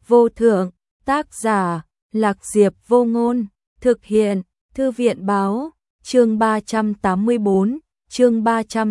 vô thượng, tác giả, Lạc Diệp Vô Ngôn, thực hiện, Thư viện báo, chương 384, chương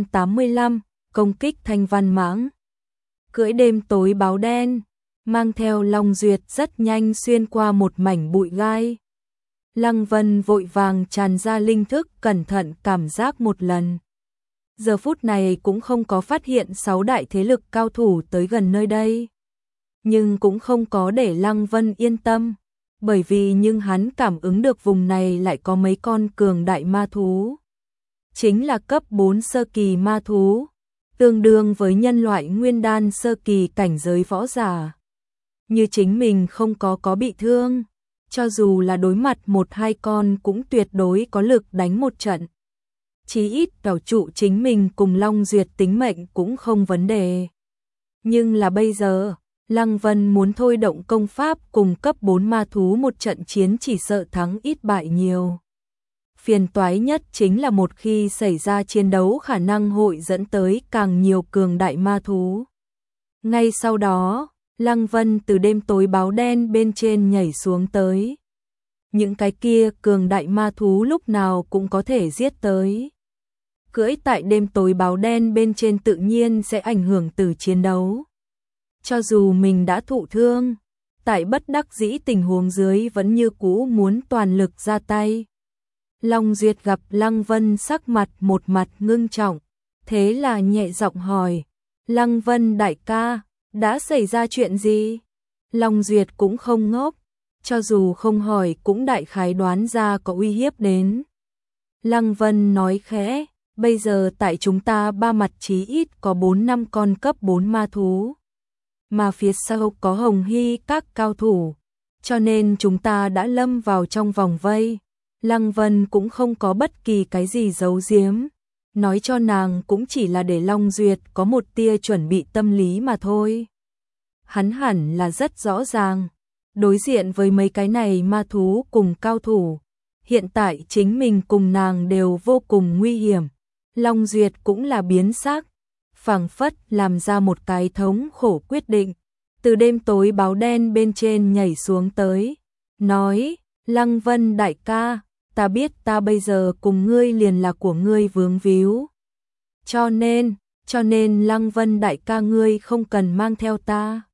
385, công kích Thanh Văn Mãng. Cưỡi đêm tối báo đen, mang theo Long Duyệt rất nhanh xuyên qua một mảnh bụi gai. Lăng Vân vội vàng tràn ra linh thức cẩn thận cảm giác một lần. Giờ phút này cũng không có phát hiện 6 đại thế lực cao thủ tới gần nơi đây. Nhưng cũng không có để Lăng Vân yên tâm, bởi vì nhưng hắn cảm ứng được vùng này lại có mấy con cường đại ma thú. Chính là cấp 4 sơ kỳ ma thú, tương đương với nhân loại nguyên đan sơ kỳ cảnh giới võ giả. Như chính mình không có bị thương, cho dù là đối mặt 1-2 con cũng tuyệt đối có lực đánh một trận. Chí ít bảo trụ chính mình cùng Long Duyệt tính mệnh cũng không vấn đề. Nhưng là bây giờ, Lăng Vân muốn thôi động công pháp cùng cấp 4 ma thú một trận chiến chỉ sợ thắng ít bại nhiều. Phiền toái nhất chính là một khi xảy ra chiến đấu khả năng hội dẫn tới càng nhiều cường đại ma thú. Ngay sau đó, Lăng Vân từ đêm tối báo đen bên trên nhảy xuống tới. Những cái kia cường đại ma thú lúc nào cũng có thể giết tới. Cưỡi tại đêm tối báo đen bên trên tự nhiên sẽ ảnh hưởng từ chiến đấu. Cho dù mình đã thụ thương, tại bất đắc dĩ tình huống dưới vẫn như cũ muốn toàn lực ra tay. Long Duyệt gặp Lăng Vân sắc mặt một mặt ngưng trọng, thế là nhẹ giọng hỏi, Lăng Vân đại ca, đã xảy ra chuyện gì? Long Duyệt cũng không ngốc, cho dù không hỏi cũng đại khái đoán ra có uy hiếp đến. Lăng Vân nói khẽ, bây giờ tại chúng ta ba mặt chí ít có 4-5 con cấp 4 ma thú. Mà phía sau có Hồng Hy các cao thủ, cho nên chúng ta đã lâm vào trong vòng vây. Lăng Vân cũng không có bất kỳ cái gì giấu giếm, nói cho nàng cũng chỉ là để Long Duyệt có một tia chuẩn bị tâm lý mà thôi. Hắn hẳn là rất rõ ràng, đối diện với mấy cái này ma thú cùng cao thủ, hiện tại chính mình cùng nàng đều vô cùng nguy hiểm. Long Duyệt cũng là biến sắc, phảng phất làm ra một cái thống khổ quyết định, từ đêm tối báo đen bên trên nhảy xuống tới, nói, Lăng Vân đại ca, ta biết ta bây giờ cùng ngươi liền là của ngươi vướng víu. Cho nên Lăng Vân đại ca ngươi không cần mang theo ta.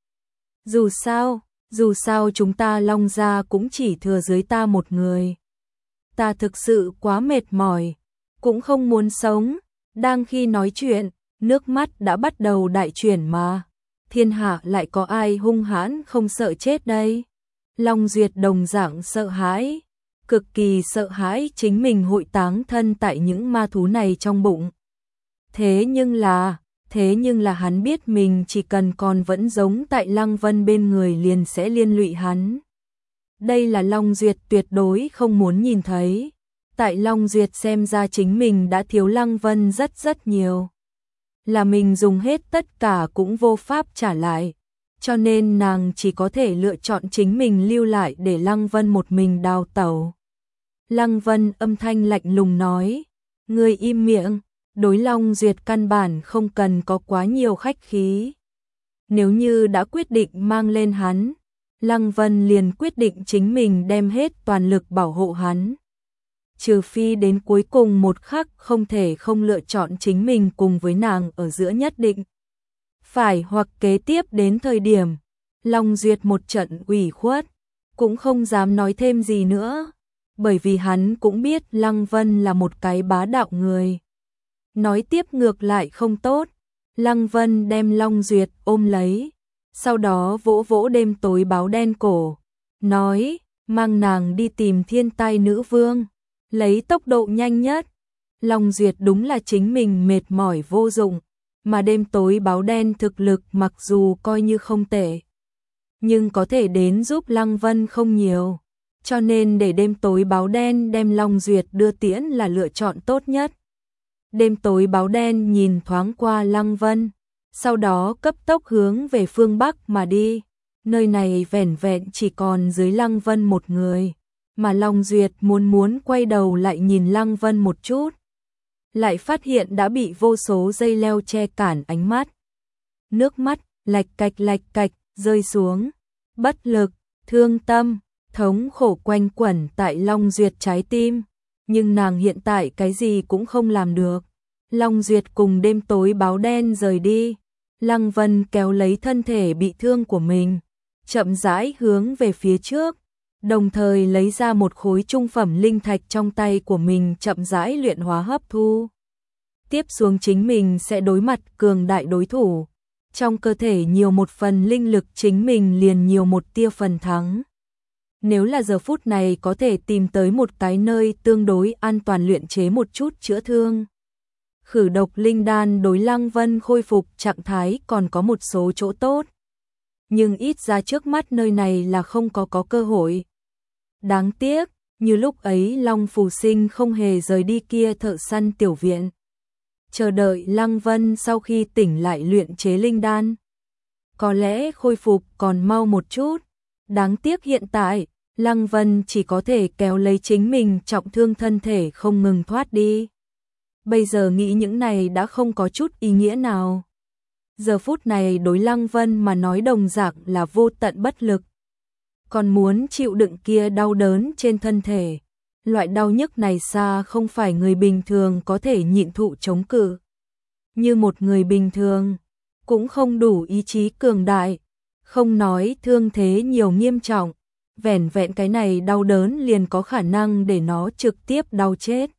Dù sao chúng ta Long gia cũng chỉ thừa dưới ta một người. Ta thực sự quá mệt mỏi, cũng không muốn sống. Đang khi nói chuyện, nước mắt đã bắt đầu đại chuyển mà. Thiên hạ lại có ai hung hãn không sợ chết đây? Long Duyệt đồng dạng sợ hãi, cực kỳ sợ hãi chính mình hội táng thân tại những ma thú này trong bụng. Thế nhưng là hắn biết mình chỉ cần còn vẫn giống tại Lăng Vân bên người liền sẽ liên lụy hắn. Đây là Long Duyệt tuyệt đối không muốn nhìn thấy. Tại Long Duyệt xem ra chính mình đã thiếu Lăng Vân rất nhiều. Là mình dùng hết tất cả cũng vô pháp trả lại. Cho nên nàng chỉ có thể lựa chọn chính mình lưu lại để Lăng Vân một mình đào tẩu. Lăng Vân âm thanh lạnh lùng nói, ngươi im miệng, đối Long Duyệt căn bản không cần có quá nhiều khách khí. Nếu như đã quyết định mang lên hắn, Lăng Vân liền quyết định chính mình đem hết toàn lực bảo hộ hắn. Trừ phi đến cuối cùng một khắc không thể không lựa chọn chính mình cùng với nàng ở giữa nhất định. Phải hoặc kế tiếp đến thời điểm, Long Duyệt một trận ủy khuất, cũng không dám nói thêm gì nữa, bởi vì hắn cũng biết Lăng Vân là một cái bá đạo người. Nói tiếp ngược lại không tốt, Lăng Vân đem Long Duyệt ôm lấy, sau đó vỗ vỗ đêm tối báo đen cổ, nói, mang nàng đi tìm Thiên Tai Nữ Vương, lấy tốc độ nhanh nhất. Long Duyệt đúng là chính mình mệt mỏi vô dụng, mà đêm tối báo đen thực lực mặc dù coi như không tệ, nhưng có thể đến giúp Lăng Vân không nhiều, cho nên để đêm tối báo đen đem Long Duyệt đưa tiễn là lựa chọn tốt nhất. Đêm tối báo đen nhìn thoáng qua Lăng Vân, sau đó cấp tốc hướng về phương Bắc mà đi. Nơi này vẻn vẹn chỉ còn dưới Lăng Vân một người, mà Long Duyệt muốn quay đầu lại nhìn Lăng Vân một chút, lại phát hiện đã bị vô số dây leo che cản ánh mắt. Nước mắt lạch cạch rơi xuống, bất lực, thương tâm, thống khổ quanh quẩn tại Long Duyệt trái tim, nhưng nàng hiện tại cái gì cũng không làm được. Long Duyệt cùng đêm tối báo đen rời đi, Lăng Vân kéo lấy thân thể bị thương của mình, chậm rãi hướng về phía trước, đồng thời lấy ra một khối trung phẩm linh thạch trong tay của mình chậm rãi luyện hóa hấp thu. Tiếp xuống chính mình sẽ đối mặt cường đại đối thủ, trong cơ thể nhiều một phần linh lực chính mình liền nhiều một tia phần thắng. Nếu là giờ phút này có thể tìm tới một cái nơi tương đối an toàn luyện chế một chút chữa thương. Khử độc linh đan đối Lăng Vân khôi phục trạng thái còn có một số chỗ tốt. Nhưng ít ra trước mắt nơi này là không có cơ hội. Đáng tiếc, như lúc ấy Long Phù Sinh không hề rời đi kia thợ săn tiểu viện. Chờ đợi Lăng Vân sau khi tỉnh lại luyện chế linh đan. Có lẽ khôi phục còn mau một chút. Đáng tiếc hiện tại, Lăng Vân chỉ có thể kéo lấy chính mình trọng thương thân thể không ngừng thoát đi. Bây giờ nghĩ những này đã không có chút ý nghĩa nào. Giờ phút này đối Lăng Vân mà nói đồng dạng là vô tận bất lực. Còn muốn chịu đựng kia đau đớn trên thân thể. Loại đau nhức này xa không phải người bình thường có thể nhịn thụ chống cự. Như một người bình thường, cũng không đủ ý chí cường đại. Không nói thương thế nhiều nghiêm trọng, vẻn vẹn cái này đau đớn liền có khả năng để nó trực tiếp đau chết.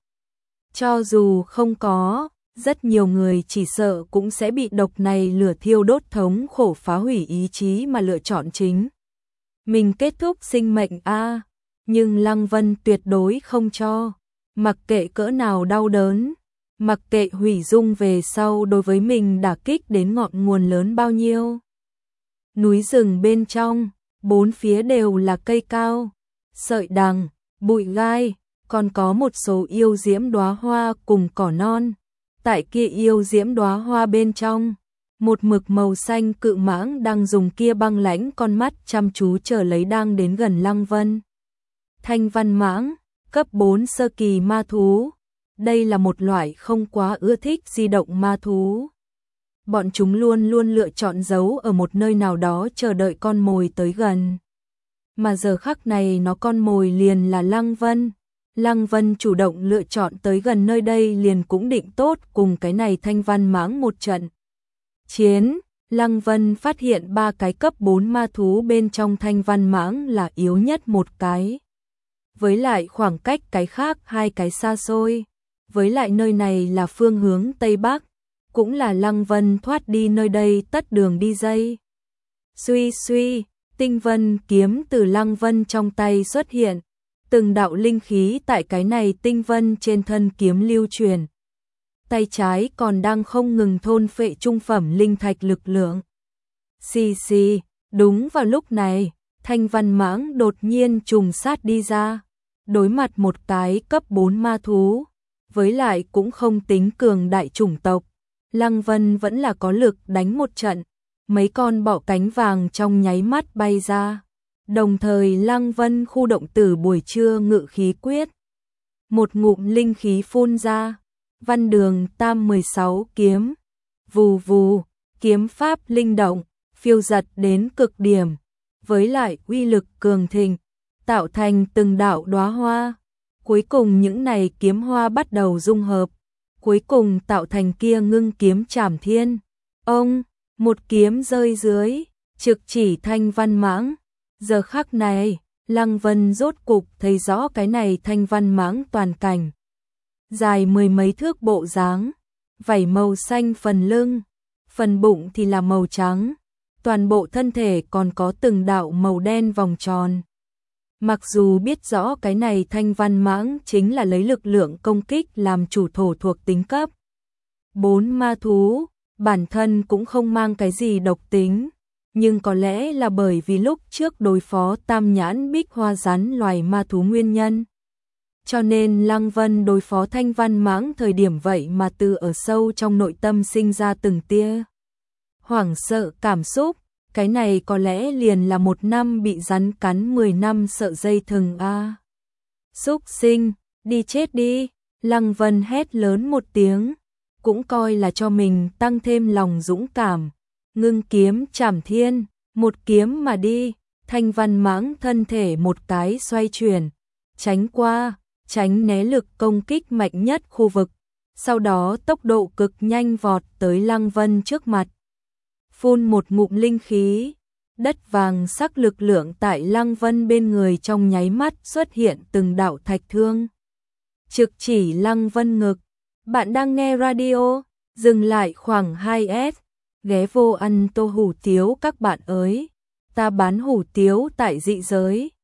Cho dù không có, rất nhiều người chỉ sợ cũng sẽ bị độc này lửa thiêu đốt thống khổ phá hủy ý chí mà lựa chọn chính. Mình kết thúc sinh mệnh a, nhưng Lăng Vân tuyệt đối không cho, mặc kệ cỡ nào đau đớn, mặc kệ hủy dung về sau đối với mình đả kích đến ngọn nguồn lớn bao nhiêu. Núi rừng bên trong, bốn phía đều là cây cao, sợi đằng, bụi gai, còn có một số yêu diễm đóa hoa cùng cỏ non. Tại kia yêu diễm đóa hoa bên trong, một mực màu xanh cự mãng đang dùng kia băng lãnh con mắt chăm chú chờ lấy đang đến gần Lăng Vân. Thanh văn mãng, cấp 4 sơ kỳ ma thú. Đây là một loại không quá ưa thích di động ma thú. Bọn chúng luôn luôn lựa chọn giấu ở một nơi nào đó chờ đợi con mồi tới gần. Mà giờ khắc này nó con mồi liền là Lăng Vân. Lăng Vân chủ động lựa chọn tới gần nơi đây liền cũng định tốt cùng cái này thanh văn mãng một trận chiến. Lăng Vân phát hiện 3 cái cấp 4 ma thú bên trong thanh văn mãng là yếu nhất một cái. Với lại khoảng cách cái khác 2 cái xa xôi. Với lại nơi này là phương hướng Tây Bắc, cũng là Lăng Vân thoát đi nơi đây tất đường đi dây. Suy suy, tinh vân kiếm từ Lăng Vân trong tay xuất hiện. Từng đạo linh khí tại cái này tinh vân trên thân kiếm lưu truyền. Tay trái còn đang không ngừng thôn phệ trung phẩm linh thạch lực lượng. Xì xì, đúng vào lúc này, thanh văn mãng đột nhiên trùng sát đi ra. Đối mặt một cái cấp 4 ma thú, với lại cũng không tính cường đại chủng tộc. Lăng Vân vẫn là có lực đánh một trận, mấy con bọ cánh vàng trong nháy mắt bay ra. Đồng thời Lăng Vân khu động tử buổi trưa ngự khí quyết. Một ngụm linh khí phun ra, văn đường tam 16 kiếm. Vù vù, kiếm pháp linh động, phiêu giật đến cực điểm. Với lại uy lực cường thịnh, tạo thành từng đạo đóa hoa. Cuối cùng những này kiếm hoa bắt đầu dung hợp. Cuối cùng tạo thành kia ngưng kiếm trảm thiên. Ông, một kiếm rơi dưới, trực chỉ thanh văn mãng. Giờ khắc này, Lăng Vân rốt cục thấy rõ cái này thanh văn mãng toàn cảnh. Dài 10 mấy thước bộ dáng, vảy màu xanh phần lưng, phần bụng thì là màu trắng, toàn bộ thân thể còn có từng đạo màu đen vòng tròn. Mặc dù biết rõ cái này thanh văn mãng chính là lấy lực lượng công kích làm chủ thổ thuộc tính cấp 4 ma thú, bản thân cũng không mang cái gì độc tính. Nhưng có lẽ là bởi vì lúc trước đối phó tam nhãn bích hoa rắn loài ma thú nguyên nhân. Cho nên Lăng Vân đối phó thanh văn mãng thời điểm vậy mà từ ở sâu trong nội tâm sinh ra từng tia hoảng sợ cảm xúc. Cái này có lẽ liền là 1 năm bị rắn cắn 10 năm sợ dây thừng a. Súc sinh, đi chết đi, Lăng Vân hét lớn một tiếng, cũng coi là cho mình tăng thêm lòng dũng cảm. Ngưng kiếm trảm thiên, một kiếm mà đi, Thanh Văn Mãng thân thể một cái xoay chuyển, tránh qua, tránh né lực công kích mạnh nhất khu vực, sau đó tốc độ cực nhanh vọt tới Lăng Vân trước mặt. Phun một ngụm linh khí, đất vàng sắc lực lượng tại Lăng Vân bên người trong nháy mắt xuất hiện từng đạo thạch thương. Trực chỉ Lăng Vân ngực. Bạn đang nghe radio, dừng lại khoảng 2S, ghé vô ăn tô hủ tiếu các bạn ơi. Ta bán hủ tiếu tại dị giới.